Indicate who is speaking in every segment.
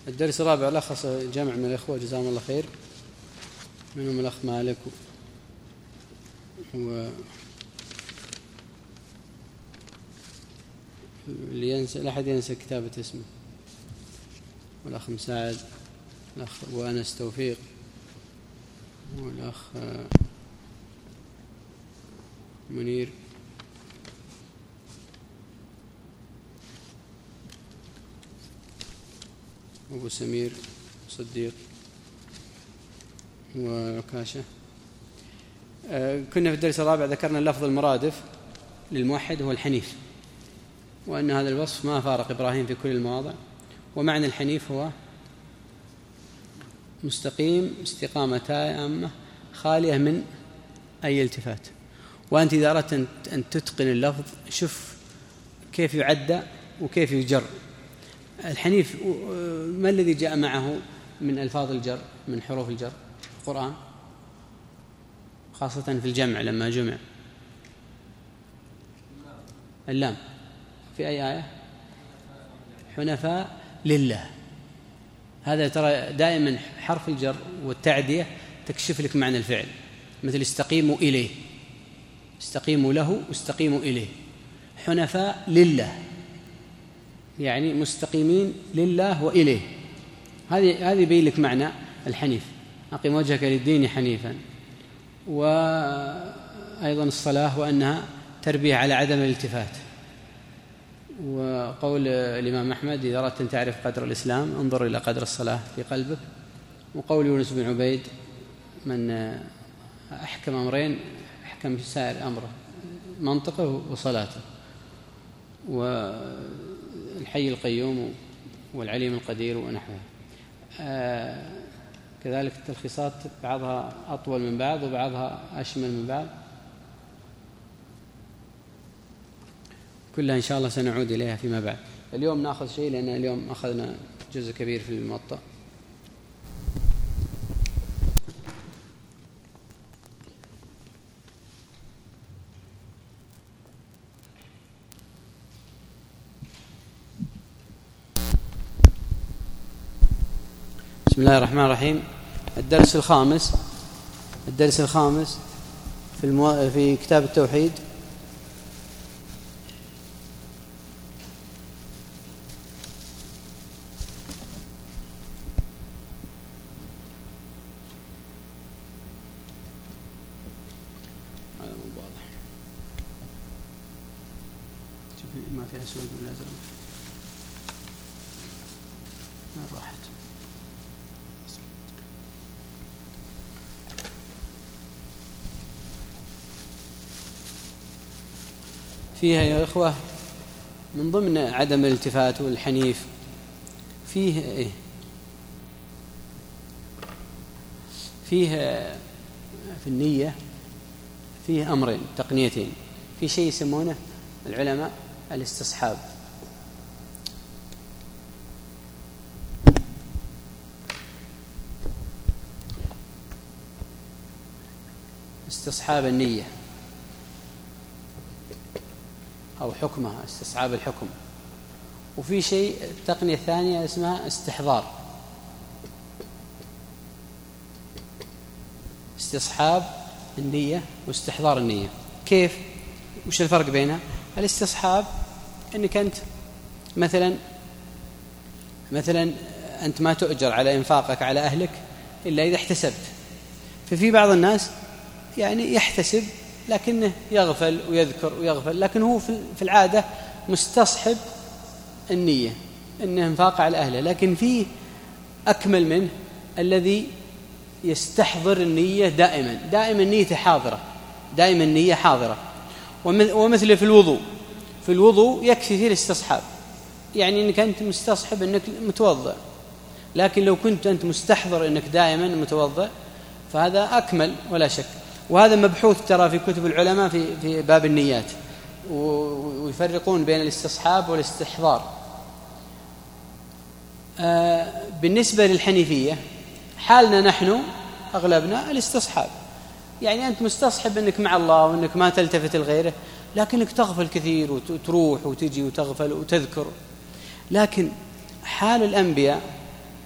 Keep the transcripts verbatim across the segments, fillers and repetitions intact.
Speaker 1: الدرس الرابع لخص جمع من الإخوة جزاهم الله خير، منهم الأخ مالك و اللي ينسى لا أحد ينسى كتابة اسمه، والأخ مساعد، الأخ وأنس توفيق، والأخ منير، أبو سمير صديق وكاشة. كنا في الدرس الرابع ذكرنا اللفظ المرادف للموحد هو الحنيف، وأن هذا الوصف ما فارق إبراهيم في كل المواضع. ومعنى الحنيف هو مستقيم استقامة تامة خالية من أي التفات. وأنت إذا أردت أن تتقن اللفظ شوف كيف يعدى وكيف يجر. الحنيف ما الذي جاء معه من ألفاظ الجر من حروف الجر في القرآن، خاصة في الجمع لما جمع؟ اللام في أي آية؟ حنفاء لله. هذا ترى دائما حرف الجر والتعدية تكشف لك معنى الفعل، مثل استقيموا إليه، استقيموا له واستقيموا إليه. حنفاء لله يعني مستقيمين لله وإليه. هذه هذه يبين لك معنى الحنيف، أقم وجهك للدين حنيفا. وأيضا الصلاة وأنها تربية على عدم الالتفات. وقول الإمام أحمد إذا أردت أن تعرف قدر الإسلام انظر إلى قدر الصلاة في قلبك. وقول يونس بن عبيد من أحكم أمرين أحكم في سائر أمره منطقه وصلاته. والحي القيوم والعليم القدير ونحوه. آه كذلك التلخيصات بعضها أطول من بعض وبعضها أشمل من بعض، كلها إن شاء الله سنعود إليها فيما بعد. اليوم نأخذ شيء لأن اليوم أخذنا جزء كبير في الموطأ. بسم الله الرحمن الرحيم. الدرس الخامس الدرس الخامس في المو... في كتاب التوحيد. ما في أسود ولا أزرق ما راحت. فيها يا إخوة من ضمن عدم الالتفات والحنيف فيه إيه؟ فيه في النية فيه أمرين تقنيتين. في شيء يسمونه العلماء الاستصحاب. استصحاب النية أو حكمها، استصحاب الحكم. وفي شيء التقنية الثانية اسمها استحضار. استصحاب النية واستحضار النية. كيف؟ وش الفرق بينها؟ الاستصحاب أنك أنت مثلا مثلا أنت ما تؤجر على إنفاقك على أهلك إلا إذا احتسبت. ففي بعض الناس يعني يحتسب لكنه يغفل ويذكر ويغفل، لكن هو في العادة مستصحب النية أنه انفاق على أهله. لكن فيه أكمل منه الذي يستحضر النية دائما دائما نيته حاضرة، دائما النية حاضرة. ومثل في الوضوء في الوضوء يكفي فيه الاستصحاب، يعني أنك أنت مستصحب أنك متوضأ، لكن لو كنت أنت مستحضر أنك دائما متوضأ فهذا أكمل ولا شك. وهذا مبحوث ترى في كتب العلماء في في باب النيات، ويفرقون بين الاستصحاب والاستحضار. آه بالنسبة للحنيفية حالنا نحن أغلبنا الاستصحاب، يعني أنت مستصحب أنك مع الله وأنك ما تلتفت لغيره، لكنك تغفل كثير وتروح وتجي وتغفل وتذكر. لكن حال الأنبياء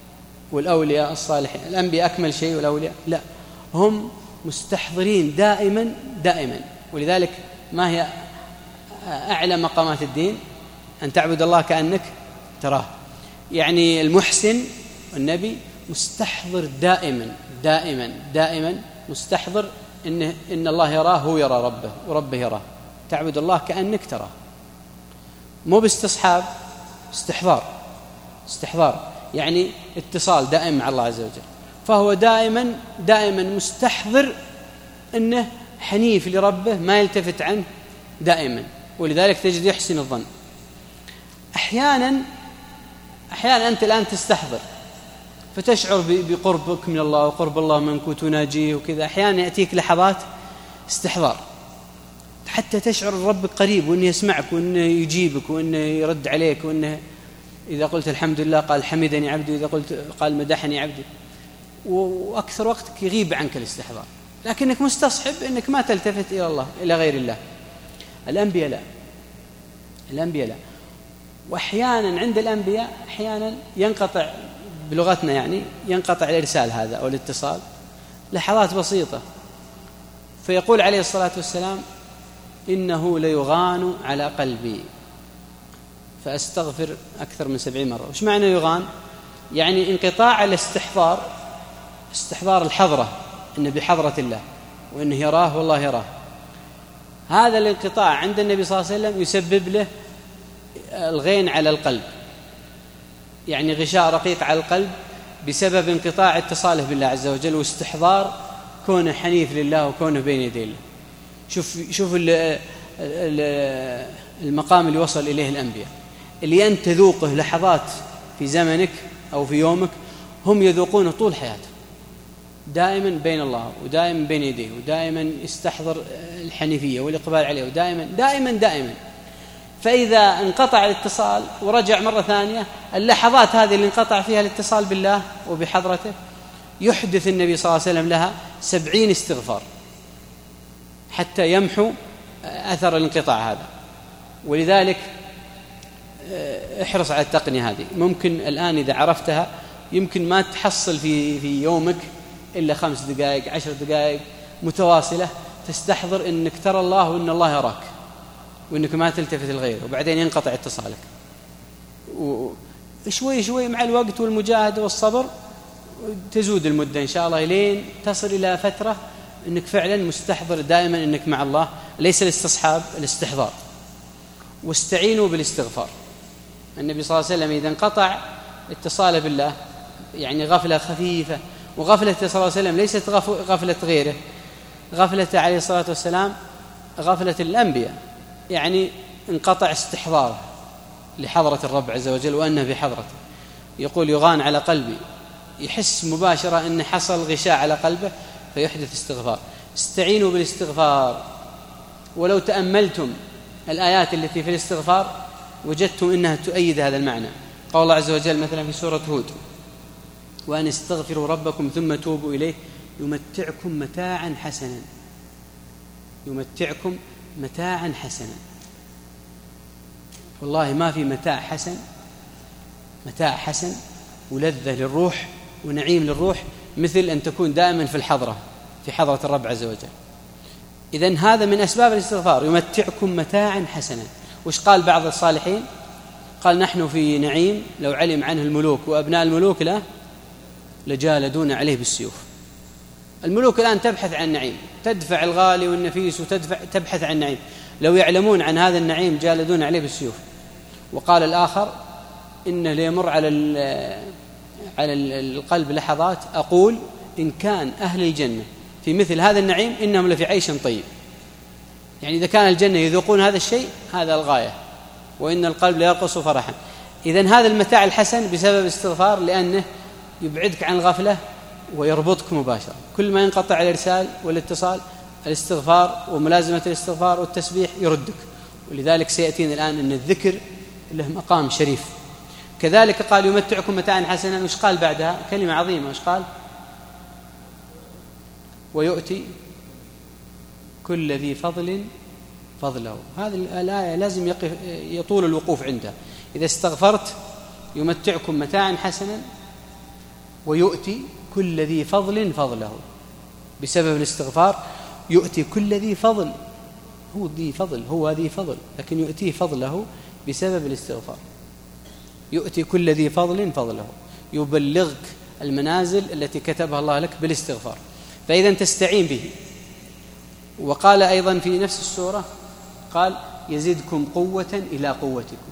Speaker 1: والأولياء الصالحين. الأنبياء أكمل شيء والأولياء لا، هم مستحضرين دائما دائما. ولذلك ما هي أعلى مقامات الدين؟ أن تعبد الله كأنك تراه. يعني المحسن النبي مستحضر دائما دائما دائما مستحضر إن, إن الله يراه، هو يرى ربه وربه يراه. تعبد الله كأنك تراه، مو باستصحاب، استحضار. استحضار يعني اتصال دائم مع الله عز وجل. فهو دائما دائما مستحضر أنه حنيف لربه، ما يلتفت عنه دائما. ولذلك تجد يحسن الظن. أحيانا أحيانا أنت الآن تستحضر فتشعر بقربك من الله وقرب الله منك وتناجيه وكذا. أحيانا يأتيك لحظات استحضار حتى تشعر ربك قريب، وأنه يسمعك وأنه يجيبك وأنه يرد عليك، وأنه إذا قلت الحمد لله قال حمدني عبدي، وإذا قلت قال مدحني عبدي. وأكثر وقتك يغيب عنك الاستحضار، لكنك مستصحب أنك ما تلتفت إلى الله إلى غير الله. الأنبياء لا، الأنبياء لا. وأحيانا عند الأنبياء أحيانا ينقطع، بلغتنا يعني ينقطع الإرسال هذا أو الاتصال لحظات بسيطة، فيقول عليه الصلاة والسلام إنه ليغان على قلبي فأستغفر أكثر من سبعين مرة. وش معنى يغان؟ يعني انقطاع الاستحضار، استحضار الحضرة، إنه بحضرة الله وإنه يراه والله يراه. هذا الانقطاع عند النبي صلى الله عليه وسلم يسبب له الغين على القلب، يعني غشاء رقيق على القلب بسبب انقطاع اتصاله بالله عز وجل واستحضار كونه حنيف لله وكونه بين يدي الله. شوف شوف المقام اللي وصل إليه الأنبياء، اللي أنت تذوقه لحظات في زمنك أو في يومك، هم يذوقونه طول حياتهم، دائما بين الله ودائما بين يديه، ودائما يستحضر الحنيفية والإقبال عليه، ودائما دائما دائما. فإذا انقطع الاتصال ورجع مرة ثانية، اللحظات هذه اللي انقطع فيها الاتصال بالله وبحضرته يحدث النبي صلى الله عليه وسلم لها سبعين استغفار حتى يمحو أثر الانقطاع هذا. ولذلك احرص على التقنية هذه. ممكن الآن إذا عرفتها يمكن ما تحصل في في يومك إلا خمس دقائق عشر دقائق متواصلة تستحضر إنك ترى الله وإن الله يراك وإنك ما تلتفت الغير، وبعدين ينقطع اتصالك. وشوي شوي مع الوقت والمجاهدة والصبر تزود المدة إن شاء الله لين تصل إلى فترة إنك فعلا مستحضر دائما إنك مع الله، ليس الاستصحاب، الاستحضار. واستعينوا بالاستغفار. النبي صلى الله عليه وسلم إذا انقطع اتصاله بالله، يعني غفلة خفيفة، وغفلة صلى الله عليه وسلم ليست غفلة غيره، غفلة عليه الصلاة والسلام غفلة الأنبياء، يعني انقطع استحضاره لحضرة الرب عز وجل وأنه بحضرته. يقول يغان على قلبي، يحس مباشرة أن حصل غشاء على قلبه فيحدث استغفار. استعينوا بالاستغفار. ولو تأملتم الآيات التي في الاستغفار وجدتم أنها تؤيد هذا المعنى. قال الله عز وجل مثلا في سورة هود: وأن استغفروا ربكم ثم توبوا إليه يمتعكم متاعا حسنا، يمتعكم متاعا حسنا. والله ما في متاع حسن، متاع حسن ولذة للروح ونعيم للروح مثل أن تكون دائما في الحضرة، في حضرة الرب عز وجل. إذن هذا من أسباب الاستغفار، يمتعكم متاعا حسنا. وش قال بعض الصالحين؟ قال نحن في نعيم لو علم عنه الملوك وأبناء الملوك لا لجالدون عليه بالسيوف. الملوك الآن تبحث عن نعيم، تدفع الغالي والنفيس وتدفع تبحث عن نعيم، لو يعلمون عن هذا النعيم جالدون عليه بالسيوف. وقال الآخر إنه ليمر على على القلب لحظات أقول إن كان أهل الجنة في مثل هذا النعيم إنهم لفي عيش طيب. يعني إذا كان الجنة يذوقون هذا الشيء هذا الغاية، وإن القلب ليرقص فرحا. إذن هذا المتاع الحسن بسبب الاستغفار، لأنه يبعدك عن الغفلة ويربطك مباشرة. كل ما ينقطع الإرسال والاتصال، الاستغفار وملازمة الاستغفار والتسبيح يردك. ولذلك سيأتينا الآن أن الذكر له مقام شريف. كذلك قال يمتعكم متاعا حسنا. وش قال بعدها؟ كلمة عظيمة. وش قال؟ ويؤتي كل ذي فضل فضله. هذه الآية لازم يقف يطول الوقوف عندها. إذا استغفرت يمتعكم متاعا حسنا، ويؤتي كل ذي فضل فضله. بسبب الاستغفار يؤتي كل ذي فضل، هو ذي فضل، هو ذي فضل، لكن يؤتيه فضله بسبب الاستغفار. يؤتي كل ذي فضل فضله، يبلغك المنازل التي كتبها الله لك بالاستغفار، فإذا تستعين به. وقال أيضا في نفس السورة قال يزدكم قوة إلى قوتكم.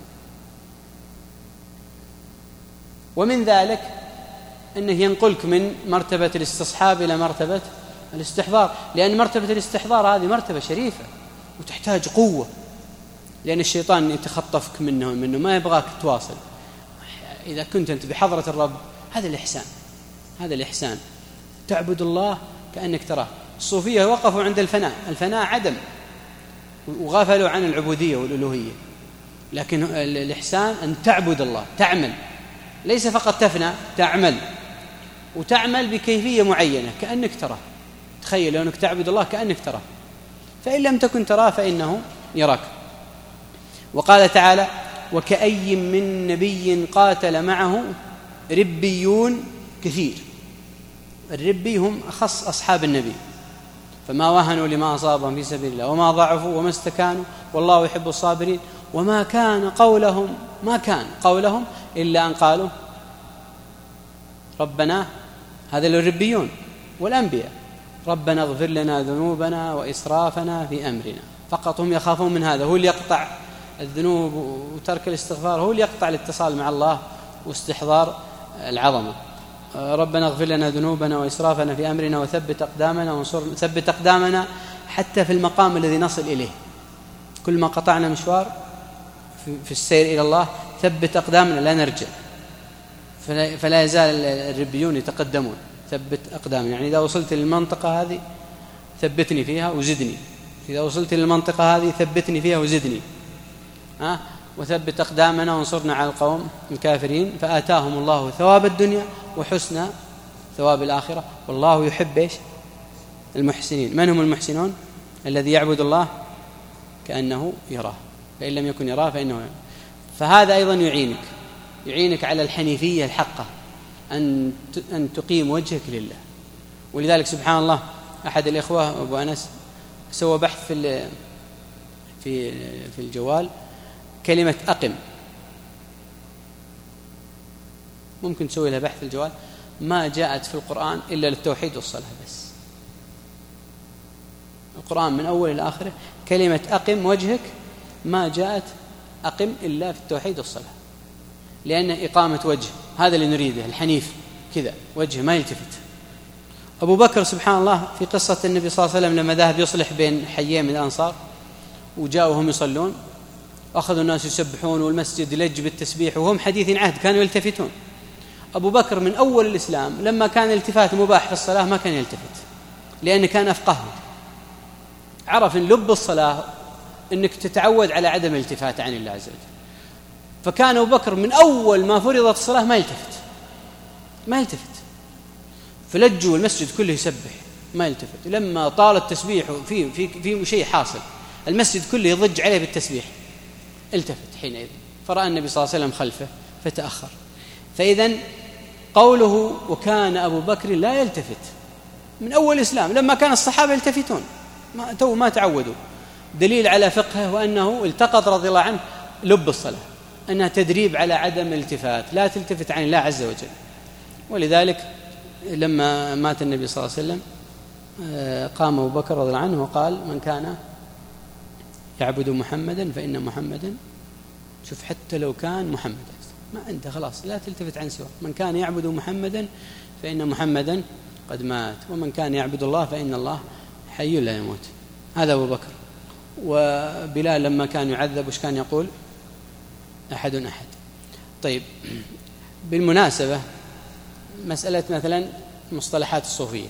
Speaker 1: ومن ذلك أنه ينقلك من مرتبة الاستصحاب إلى مرتبة الاستحضار، لأن مرتبة الاستحضار هذه مرتبة شريفة وتحتاج قوة، لأن الشيطان يتخطفك منه منه ما يبغاك تواصل. إذا كنت أنت بحضرة الرب هذا الإحسان، هذا الإحسان تعبد الله كأنك تراه. الصوفية وقفوا عند الفناء، الفناء عدم، وغفلوا عن العبودية والألوهية. لكن الإحسان أن تعبد الله، تعمل، ليس فقط تفنى، تعمل، وتعمل بكيفية معينة كأنك تراه. تخيل لو أنك تعبد الله كأنك تراه، فإن لم تكن تراه فإنه يراك. وقال تعالى وكأي من نبي قاتل معه ربيون كثير. الربي هم أخص أصحاب النبي، فما وهنوا لما أصابهم في سبيل الله وما ضعفوا وما استكانوا والله يحب الصابرين. وما كان قولهم ما كان قولهم إلا أن قالوا ربنا، هذا الربيون والأنبياء، ربنا اغفر لنا ذنوبنا وإسرافنا في أمرنا. فقط هم يخافون من هذا، هو اللي يقطع الذنوب وترك الاستغفار، هو اللي يقطع الاتصال مع الله واستحضار العظمة. ربنا اغفر لنا ذنوبنا وإسرافنا في أمرنا وثبت أقدامنا وانصرنا. ثبت أقدامنا حتى في المقام الذي نصل إليه، كل ما قطعنا مشوار في السير إلى الله ثبت أقدامنا لا نرجع، فلا يزال الربيون يتقدمون. ثبت أقدامنا يعني إذا وصلت للمنطقة هذه ثبتني فيها وزدني، إذا وصلت للمنطقة هذه ثبتني فيها وزدني. ها وثبت أقدامنا وانصرنا على القوم الكافرين. فآتاهم الله ثواب الدنيا وحسن ثواب الآخرة والله يحب إيش؟ المحسنين. من هم المحسنون؟ الذي يعبد الله كأنه يراه، فإن لم يكن يراه فإنه يراه. فهذا أيضا يعينك يعينك على الحنيفية الحقة، أن أن تقيم وجهك لله. ولذلك سبحان الله أحد الإخوة أبو أنس سوى بحث في في في الجوال كلمة أقم، ممكن تسوي لها بحث في الجوال، ما جاءت في القرآن إلا للتوحيد والصلاة بس. القرآن من أول إلى آخره كلمة أقم وجهك ما جاءت أقم إلا في التوحيد والصلاة، لأن إقامة وجه هذا اللي نريده، الحنيف كذا وجه ما يلتفت. أبو بكر سبحان الله في قصة النبي صلى الله عليه وسلم لما ذهب يصلح بين حيين من الأنصار وجاءوا هم يصلون، أخذوا الناس يسبحون والمسجد يلج بالتسبيح وهم حديث عهد كانوا يلتفتون. أبو بكر من أول الإسلام لما كان الالتفات مباح في الصلاة ما كان يلتفت، لأنه كان أفقهه، عرف إن لب الصلاة أنك تتعود على عدم الالتفات عن الله عز وجل. فكان أبو بكر من أول ما فرضت الصلاة ما يلتفت ما يلتفت فلجوا المسجد كله يسبح ما يلتفت. لما طال التسبيح في في في شيء حاصل المسجد كله يضج عليه بالتسبيح التفت حينئذ، فرأى النبي صلى الله عليه وسلم خلفه فتأخر. فإذا قوله وكان أبو بكر لا يلتفت من أول الإسلام، لما كان الصحابة يلتفتون ما تو ما تعودوا، دليل على فقهه وأنه التقط رضي الله عنه لب الصلاة، أنها تدريب على عدم الالتفات، لا تلتفت عن الله عز وجل. ولذلك لما مات النبي صلى الله عليه وسلم قام أبو بكر رضي الله عنه وقال من كان يعبد محمدا فإن محمدا، شوف حتى لو كان محمدا ما أنت خلاص لا تلتفت عن سواه، من كان يعبد محمدا فإن محمدا قد مات ومن كان يعبد الله فإن الله حي لا يموت. هذا أبو بكر. وبلال لما كان يعذب وش كان يقول؟ أحد أحد. طيب بالمناسبة مسألة مثلا مصطلحات الصوفية،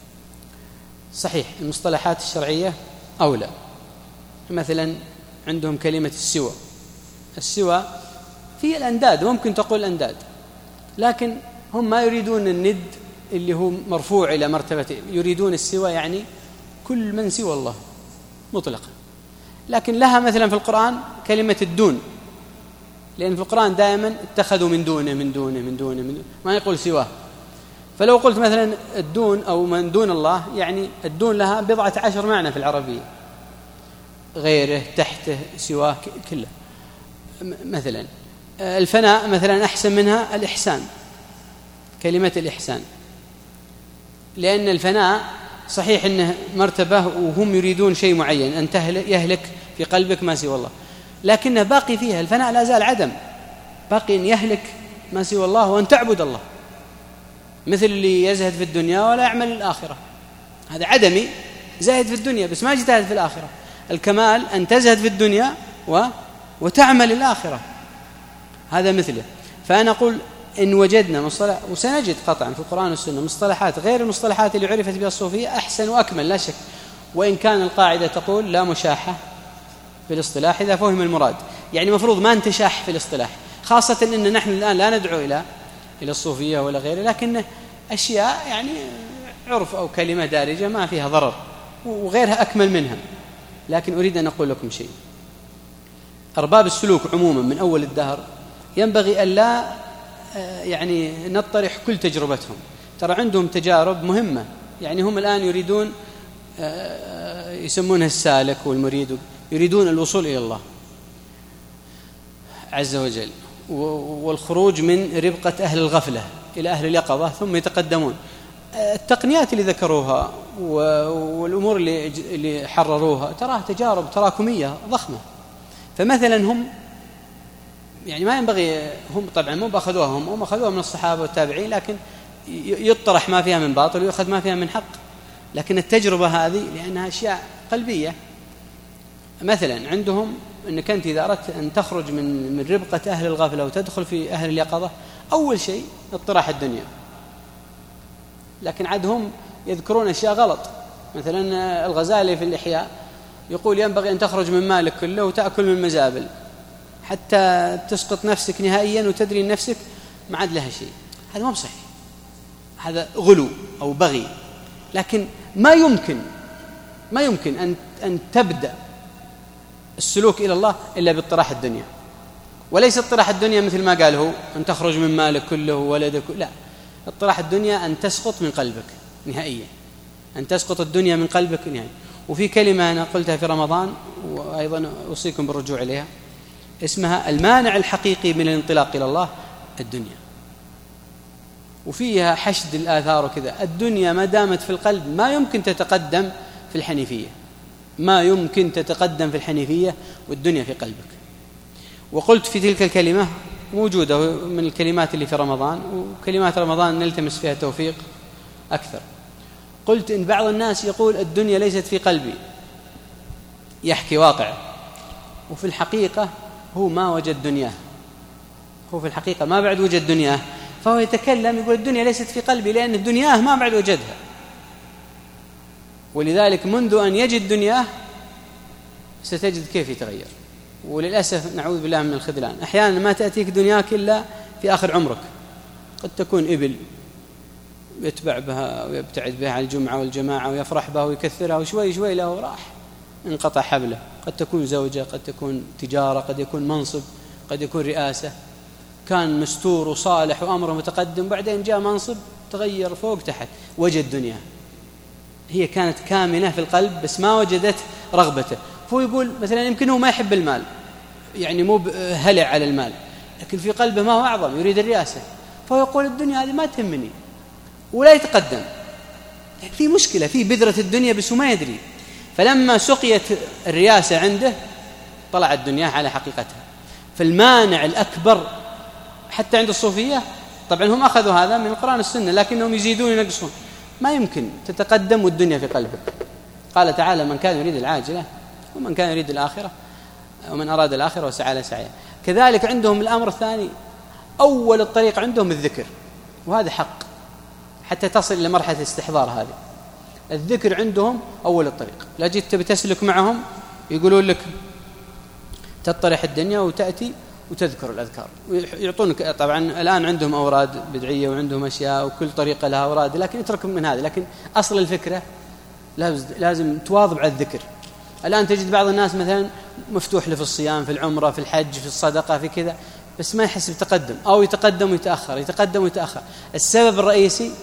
Speaker 1: صحيح المصطلحات الشرعية أولى، مثلا عندهم كلمة السوى، السوى في الأنداد ممكن تقول الأنداد، لكن هم ما يريدون الند اللي هو مرفوع إلى مرتبة، يريدون السوى يعني كل من سوى الله مطلقا. لكن لها مثلا في القرآن كلمة الدون، لأن في القرآن دائما اتخذوا من دونه من دونه من دونه, من دونه. ما يقول سواه، فلو قلت مثلا الدون أو من دون الله، يعني الدون لها بضعة عشر معنى في العربية، غيره، تحته، سواه، كله. مثلا الفناء مثلا أحسن منها الإحسان، كلمة الإحسان، لأن الفناء صحيح أنه مرتبة وهم يريدون شيء معين، أن يهلك في قلبك ما سوى الله، لكنه باقي فيها الفناء، لا زال عدم، باقي أن يهلك ما سوى الله وأن تعبد الله، مثل اللي يزهد في الدنيا ولا يعمل الآخرة، هذا عدمي، زاهد في الدنيا بس ما يجتهد في الآخرة. الكمال أن تزهد في الدنيا و... وتعمل الآخرة، هذا مثله. فأنا أقول إن وجدنا مصطلح، وسنجد قطعا في القرآن والسنة مصطلحات غير المصطلحات اللي عرفت بها الصوفية أحسن وأكمل لا شك، وإن كان القاعدة تقول لا مشاحة في الاصطلاح إذا فهم المراد، يعني مفروض ما نتشاح في الاصطلاح، خاصة أن نحن الآن لا ندعو إلى إلى الصوفية ولا غيره، لكن أشياء يعني عرف أو كلمة دارجة ما فيها ضرر، وغيرها أكمل منها. لكن أريد أن أقول لكم شيء، أرباب السلوك عموما من أول الدهر ينبغي أن لا يعني نطرح كل تجربتهم، ترى عندهم تجارب مهمة، يعني هم الآن يريدون يسمونها السالك والمريد، يريدون الوصول إلى الله عز وجل والخروج من ربقة أهل الغفلة إلى أهل اليقظة، ثم يتقدمون. التقنيات اللي ذكروها والأمور اللي حرروها تراها تجارب تراكمية ضخمة. فمثلا هم يعني ما ينبغي، هم طبعا مو بأخذوها هم هم أخذوها من الصحابة والتابعين، لكن يطرح ما فيها من باطل ويأخذ ما فيها من حق. لكن التجربة هذه لأنها أشياء قلبية، مثلا عندهم أنك أنت إذا أردت أن تخرج من من ربقة أهل الغفلة وتدخل في أهل اليقظة، أول شيء اطراح الدنيا. لكن عدهم يذكرون أشياء غلط، مثلا الغزالي في الإحياء يقول ينبغي أن تخرج من مالك كله وتأكل من مزابل حتى تسقط نفسك نهائيا وتدري أن نفسك ما عاد لها شيء. هذا ما بصحيح، هذا غلو أو بغي. لكن ما يمكن ما يمكن أن أن تبدأ السلوك إلى الله إلا باطراح الدنيا، وليس اطراح الدنيا مثل ما قال هو أن تخرج من مالك كله وولدك، لا، اطراح الدنيا أن تسقط من قلبك نهائيا، أن تسقط الدنيا من قلبك نهائيا. وفي كلمة أنا قلتها في رمضان وأيضا أوصيكم بالرجوع إليها، اسمها المانع الحقيقي من الانطلاق إلى الله الدنيا، وفيها حشد الآثار وكذا. الدنيا ما دامت في القلب ما يمكن تتقدم في الحنيفية، ما يمكن تتقدم في الحنيفية والدنيا في قلبك. وقلت في تلك الكلمة موجودة من الكلمات اللي في رمضان، وكلمات رمضان نلتمس فيها توفيق أكثر. قلت إن بعض الناس يقول الدنيا ليست في قلبي، يحكي واقع، وفي الحقيقة هو ما وجد دنياه، هو في الحقيقة ما بعد وجد دنياه، فهو يتكلم يقول الدنيا ليست في قلبي لأن دنياه ما بعد وجدها. ولذلك منذ أن يجد دنياه ستجد كيف يتغير. وللأسف نعوذ بالله من الخذلان، أحيانا ما تأتيك دنياك إلا في آخر عمرك، قد تكون إبل يتبع بها ويبتعد بها على الجمعة والجماعة ويفرح بها ويكثرها، وشوي شوي له راح انقطع حبله. قد تكون زوجة، قد تكون تجارة، قد يكون منصب، قد يكون رئاسة، كان مستور وصالح وأمره متقدم، بعدين جاء منصب تغير فوق تحت، وجد دنيا هي كانت كامنة في القلب بس ما وجدت رغبته. فهو يقول مثلا يمكن هو ما يحب المال، يعني مو هلع على المال، لكن في قلبه ما هو أعظم، يريد الرئاسة، فهو يقول الدنيا هذه ما تهمني ولا يتقدم. يعني في مشكلة في بذرة الدنيا بس هو ما يدري. فلما سقيت الرئاسة عنده طلع الدنيا على حقيقتها. فالمانع الأكبر حتى عند الصوفية، طبعا هم أخذوا هذا من القرآن والسنة لكنهم يزيدون ينقصون، ما يمكن تتقدم والدنيا في قلبك. قال تعالى من كان يريد العاجلة ومن كان يريد الآخرة ومن أراد الآخرة وسعى لها سعيها. كذلك عندهم الأمر الثاني، أول الطريق عندهم الذكر، وهذا حق حتى تصل إلى مرحلة الاستحضار. هذه الذكر عندهم أول الطريق. لا جيت تبي تسلك معهم يقولون لك تطرح الدنيا وتأتي وتذكر الأذكار ويعطونك. طبعا الآن عندهم أوراد بدعية وعندهم أشياء وكل طريقة لها أوراد، لكن اتركهم من هذا. لكن أصل الفكرة لازم تواظب على الذكر. الآن تجد بعض الناس مثلا مفتوح له في الصيام، في العمرة، في الحج، في الصدقة، في كذا، بس ما يحس بتقدم، أو يتقدم ويتأخر، يتقدم ويتأخر. السبب الرئيسي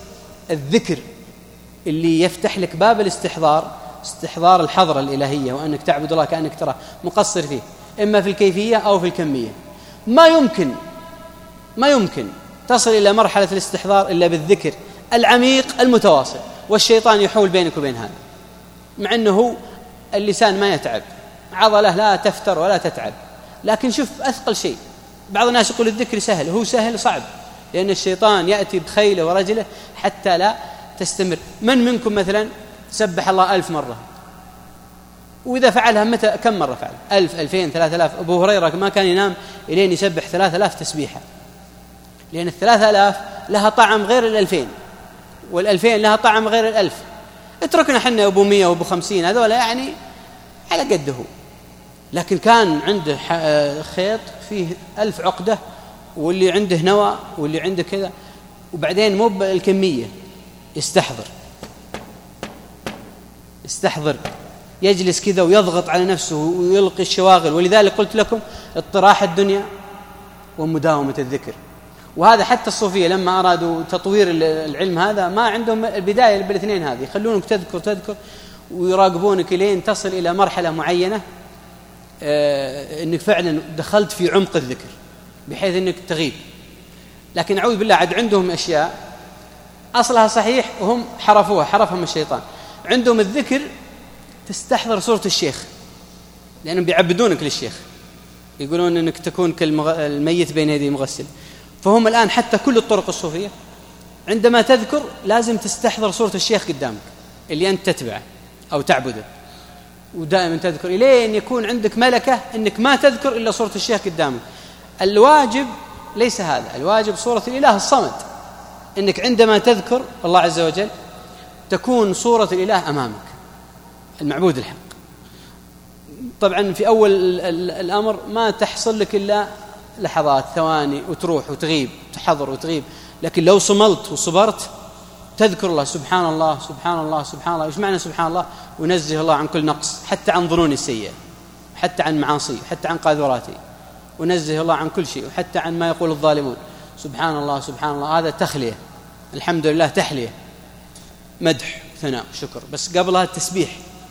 Speaker 1: الذكر اللي يفتح لك باب الاستحضار، استحضار الحضرة الإلهية وأنك تعبد الله كأنك تراه، مقصر فيه إما في الكيفية أو في الكمية. ما يمكن ما يمكن تصل إلى مرحلة الاستحضار إلا بالذكر العميق المتواصل، والشيطان يحول بينك وبين هذا، مع أنه اللسان ما يتعب، عضلة لا تفتر ولا تتعب، لكن شوف أثقل شيء. بعض الناس يقول الذكر سهل، هو سهل صعب، لأن الشيطان يأتي بخيله ورجله حتى لا تستمر. من منكم مثلا سبح الله ألف مرة، وإذا فعلها متى كم مرة فعل؟ ألف، ألفين، ثلاثة آلاف. أبو هريرة ما كان ينام إلين يسبح ثلاثة آلاف تسبيحة، لأن الثلاثة آلاف لها طعم غير الألفين، والألفين لها طعم غير الألف. اتركنا حنا أبو مية وأبو خمسين، هذولا يعني على قده، لكن كان عنده خيط فيه ألف عقدة، واللي عنده نوى، واللي عنده كذا. وبعدين مو بالكمية، يستحضر يستحضر يجلس كذا ويضغط على نفسه ويلقي الشواغل. ولذلك قلت لكم اطراح الدنيا ومداومة الذكر. وهذا حتى الصوفية لما أرادوا تطوير العلم هذا ما عندهم البداية بالاثنين هذه، يخلونك تذكر تذكر ويراقبونك لين تصل إلى مرحلة معينة آه أنك فعلا دخلت في عمق الذكر بحيث أنك تغيب. لكن أعوذ بالله عاد عندهم أشياء أصلها صحيح وهم حرفوها، حرفهم الشيطان. عندهم الذكر تستحضر صورة الشيخ، لأنهم بيعبدونك للشيخ، يقولون أنك تكون كالميت بين يدي مغسل. فهم الآن حتى كل الطرق الصوفية عندما تذكر لازم تستحضر صورة الشيخ قدامك اللي أنت تتبعه أو تعبده، ودائما تذكر إليه أن يكون عندك ملكة أنك ما تذكر إلا صورة الشيخ قدامك. الواجب ليس هذا، الواجب صورة الإله الصمد، أنك عندما تذكر الله عز وجل تكون صورة الإله أمامك، المعبود الحق. طبعا في أول الأمر ما تحصل لك إلا لحظات، ثواني، وتروح وتغيب، تحضر وتغيب. لكن لو صملت وصبرت تذكر الله، سبحان الله سبحان الله سبحان الله. إيش معنى سبحان الله؟ ونزه الله عن كل نقص، حتى عن ظنون السيئة، حتى عن معاصي، حتى عن قاذوراتي، ونزه الله عن كل شيء، وحتى عن ما يقول الظالمون. سبحان الله سبحان الله، هذا تخلية، الحمد لله تحلية، مدح ثناء شكر، بس قبلها التسبيح.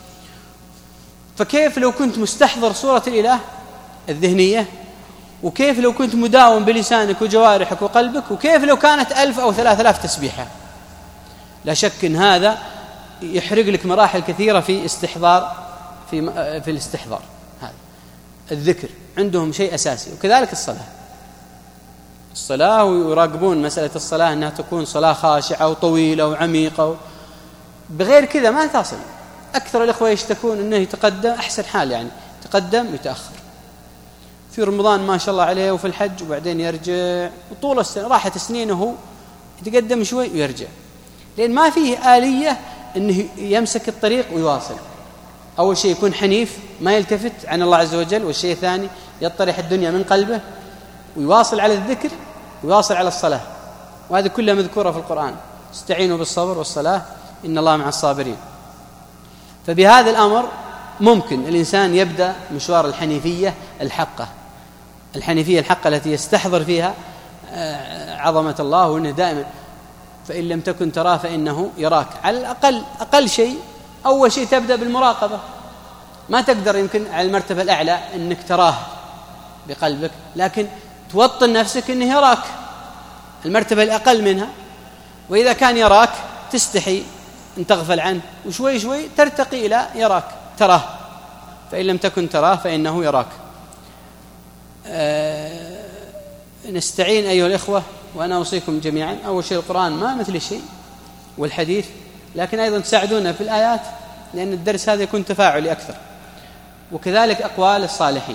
Speaker 1: فكيف لو كنت مستحضر صورة الإله الذهنية، وكيف لو كنت مداوم بلسانك وجوارحك وقلبك، وكيف لو كانت ألف أو ثلاثة آلاف تسبيحة. لا شك أن هذا يحرق لك مراحل كثيرة في استحضار في في الاستحضار. هذا الذكر عندهم شيء أساسي. وكذلك الصلاة الصلاة ويراقبون مسألة الصلاة أنها تكون صلاة خاشعة وطويلة وعميقة، بغير كذا ما تصل. أكثر الإخوة يشتكون أنه يتقدم، أحسن حال يعني يتقدم ويتأخر في رمضان ما شاء الله عليه وفي الحج، وبعدين يرجع، وطول السنة راحت سنينه يتقدم شوي ويرجع، لأن ما فيه آلية أنه يمسك الطريق ويواصل. أول شيء يكون حنيف ما يلتفت عن الله عز وجل، والشيء الثاني يطرح الدنيا من قلبه ويواصل على الذكر ويواصل على الصلاة. وهذه كلها مذكورة في القرآن، استعينوا بالصبر والصلاة إن الله مع الصابرين. فبهذا الأمر ممكن الإنسان يبدأ مشوار الحنيفية الحقة، الحنيفية الحقة التي يستحضر فيها عظمة الله، وأنه دائما فإن لم تكن تراه فإنه يراك. على الأقل أقل شيء أول شيء تبدأ بالمراقبة. ما تقدر يمكن على المرتبة الأعلى أنك تراه بقلبك، لكن توطن نفسك أنه يراك، المرتبة الأقل منها. وإذا كان يراك تستحي أن تغفل عنه، وشوي شوي ترتقي إلى يراك تراه. فإن لم تكن تراه فإنه يراك. أه نستعين أيها الإخوة، وأنا أوصيكم جميعا. أول شيء القرآن ما مثل الشيء والحديث، لكن أيضا تساعدونا في الآيات، لأن الدرس هذا يكون تفاعلي أكثر. وكذلك أقوال الصالحين،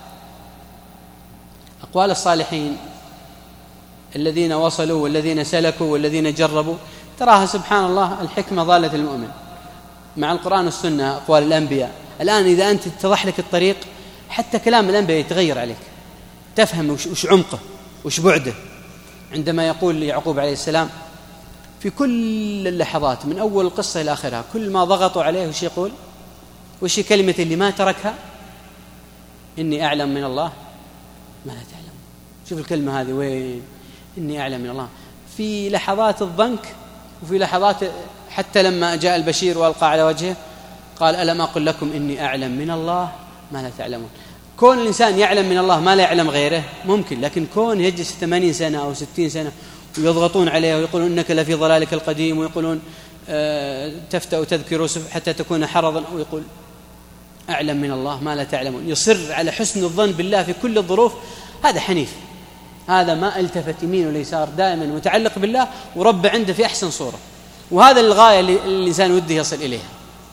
Speaker 1: أقوال الصالحين الذين وصلوا والذين سلكوا والذين جربوا، تراها سبحان الله الحكمة ضالة المؤمن مع القرآن والسنة. أقوال الأنبياء الآن إذا أنت اتضح لك الطريق، حتى كلام الأنبياء يتغير عليك، تفهم وش عمقه وش بعده. عندما يقول يعقوب عليه السلام في كل اللحظات من أول القصة إلى آخرها، كل ما ضغطوا عليه وش يقول؟ وش كلمة اللي ما تركها؟ إني أعلم من الله ما لا تعلم. شوف الكلمة هذه وين، إني أعلم من الله. في لحظات الضنك وفي لحظات حتى لما جاء البشير وألقى على وجهه قال ألم أقل لكم إني أعلم من الله ما لا تعلمون. كون الإنسان يعلم من الله ما لا يعلم غيره ممكن، لكن كون يجلس ثمانين سنة أو ستين سنة ويضغطون عليه ويقولون إنك لفي ضلالك القديم، ويقولون آه تفتأ وتذكر يوسف حتى تكون حرضا، ويقول أعلم من الله ما لا تعلمون، يصر على حسن الظن بالله في كل الظروف، هذا حنيف، هذا ما التفت يمين واليسار، دائما متعلق بالله ورب عنده في أحسن صورة، وهذا الغاية اللي الإنسان وده يصل إليها.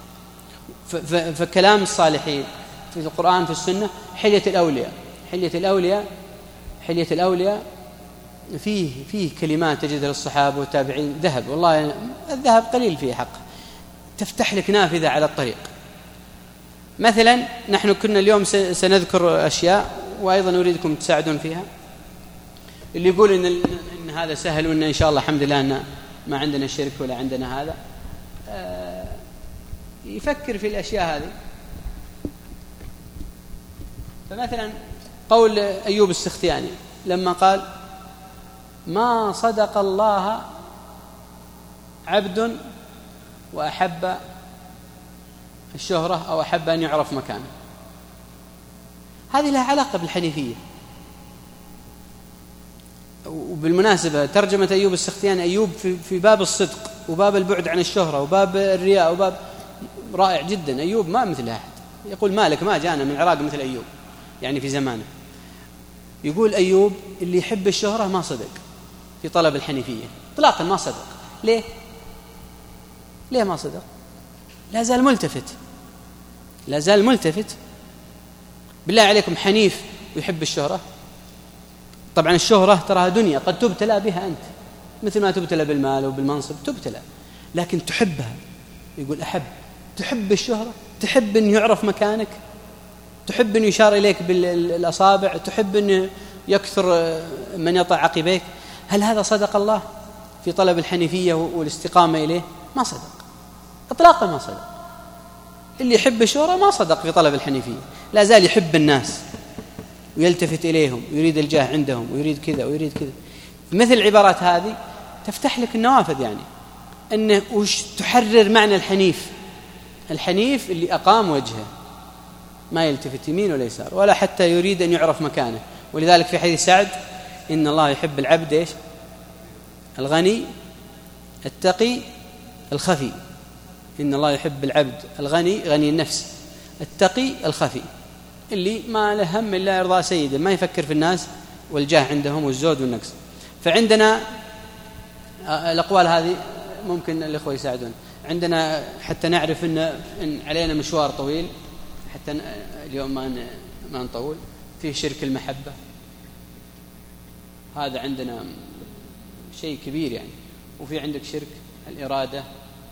Speaker 1: فكلام الصالحين في القرآن في السنة حلية الأولياء، حلية الأولياء حلية الأولياء فيه فيه كلمات تجد للصحابة والتابعين ذهب، والله الذهب قليل فيه حق، تفتح لك نافذة على الطريق. مثلا نحن كنا اليوم سنذكر أشياء وأيضا أريدكم تساعدون فيها. اللي يقول إن, إن هذا سهل وإن إن شاء الله الحمد لله أن ما عندنا شرك ولا عندنا هذا، يفكر في الأشياء هذه. فمثلا قول أيوب السختياني لما قال ما صدق الله عبد وأحب الشهرة أو أحب أن يعرف مكانه، هذه لها علاقة بالحنيفية. وبالمناسبة ترجمة أيوب السختياني أيوب في, في باب الصدق وباب البعد عن الشهرة وباب الرياء وباب رائع جدا. أيوب ما مثل أحد، يقول مالك ما جانا من العراق مثل أيوب يعني في زمانه. يقول أيوب اللي يحب الشهرة ما صدق في طلب الحنيفية إطلاقا، ما صدق. ليه؟ ليه ما صدق؟ لا زال ملتفت، لا زال ملتفت. بالله عليكم حنيف ويحب الشهرة؟ طبعا الشهرة تراها دنيا قد تبتلى بها أنت مثل ما تبتلى بالمال وبالمنصب تبتلى، لكن تحبها. يقول أحب، تحب الشهرة، تحب أن يعرف مكانك، تحب أن يشار إليك بالأصابع، تحب أن يكثر من يطع عقبيك. هل هذا صدق الله في طلب الحنيفية والاستقامة إليه؟ ما صدق إطلاقا، ما صدق. اللي يحب الشهرة ما صدق في طلب الحنيفية، لا زال يحب الناس ويلتفت إليهم ويريد الجاه عندهم ويريد كذا ويريد كذا. مثل العبارات هذه تفتح لك النوافذ، يعني أنه وش تحرر معنى الحنيف. الحنيف اللي أقام وجهه ما يلتفت يمين ولا يسار ولا حتى يريد أن يعرف مكانه. ولذلك في حديث سعد إن الله يحب العبد إيش؟ الغني التقي الخفي. إن الله يحب العبد الغني غني النفس التقي الخفي، اللي ما له هم إلا إرضاء سيده، ما يفكر في الناس والجاه عندهم والزود والنقص. فعندنا الأقوال هذه ممكن الإخوة يساعدون. عندنا حتى نعرف إن, إن علينا مشوار طويل، حتى اليوم ما ما نطول فيه شرك المحبة. هذا عندنا شيء كبير يعني. وفي عندك شرك الإرادة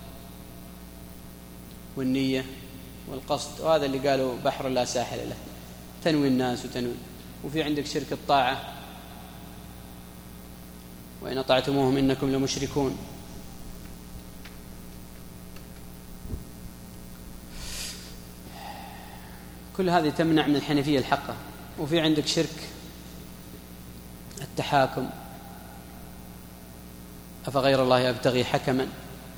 Speaker 1: والنية والقصد، وهذا اللي قالوا بحر لا ساحل له، تنوي الناس وتنوي. وفي عندك شرك الطاعة وإن أطعتموهم إنكم لمشركون. كل هذه تمنع من الحنيفية الحقة. وفي عندك شرك التحاكم، أفغير الله أبتغي حكما،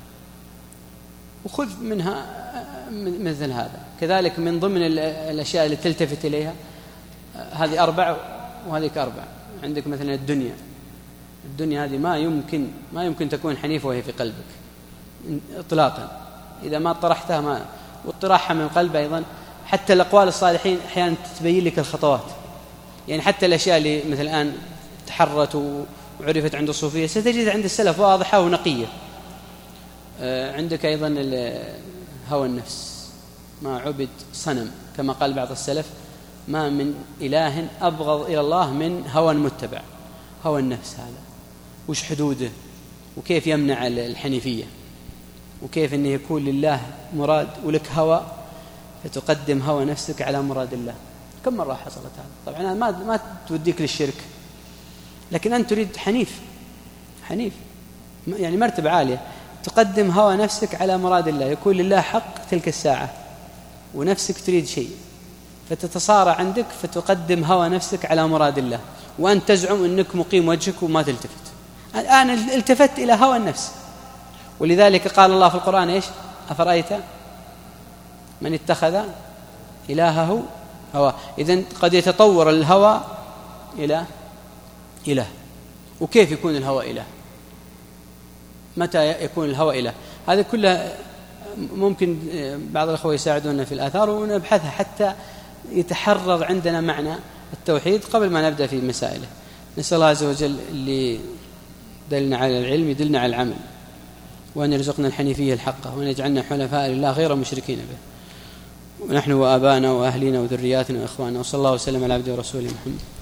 Speaker 1: وخذ منها مثل هذا. كذلك من ضمن الأشياء اللي تلتفت إليها هذه أربع وهذه أربع. عندك مثلا الدنيا، الدنيا هذه ما يمكن ما يمكن تكون حنيفة وهي في قلبك إطلاقا إذا ما طرحتها. ما واطراحها من القلب أيضا. حتى الأقوال الصالحين أحيانا تبين لك الخطوات، يعني حتى الأشياء اللي مثل الآن تحرت وعرفت عند الصوفية ستجد عند السلف واضحة ونقية. عندك أيضا هوى النفس، ما عبد صنم كما قال بعض السلف ما من إله أبغض إلى الله من هوى متبع. هوى النفس هذا وش حدوده وكيف يمنع الحنيفية وكيف أنه يكون لله مراد ولك هوى فتقدم هوى نفسك على مراد الله. كم مرة حصلت هذا؟ طبعا ما ما توديك للشرك، لكن أنت تريد حنيف، حنيف يعني مرتبة عالية، تقدم هوى نفسك على مراد الله، يكون لله حق تلك الساعة ونفسك تريد شيء فتتصارع عندك فتقدم هوى نفسك على مراد الله، وأنت تزعم أنك مقيم وجهك وما تلتفت. الآن التفت إلى هوى النفس ولذلك قال الله في القرآن إيش؟ أفرأيت من اتخذ إلهه هواه. إذن قد يتطور الهوى إلى إله. وكيف يكون الهوى إله؟ متى يكون الهوى إله؟ هذا كله ممكن بعض الأخوة يساعدونا في الآثار ونبحثها حتى يتحرر عندنا معنى التوحيد قبل ما نبدأ في مسائله. نسأل الله عز وجل اللي دلنا على العلم يدلنا على العمل، وأن يرزقنا الحنيفية الحقة، وأن يجعلنا حنفاء لله غير مشركين به، ونحن وآبانا وأهلنا وذرياتنا وإخواننا. وصلى الله وسلم على عبده ورسوله محمد.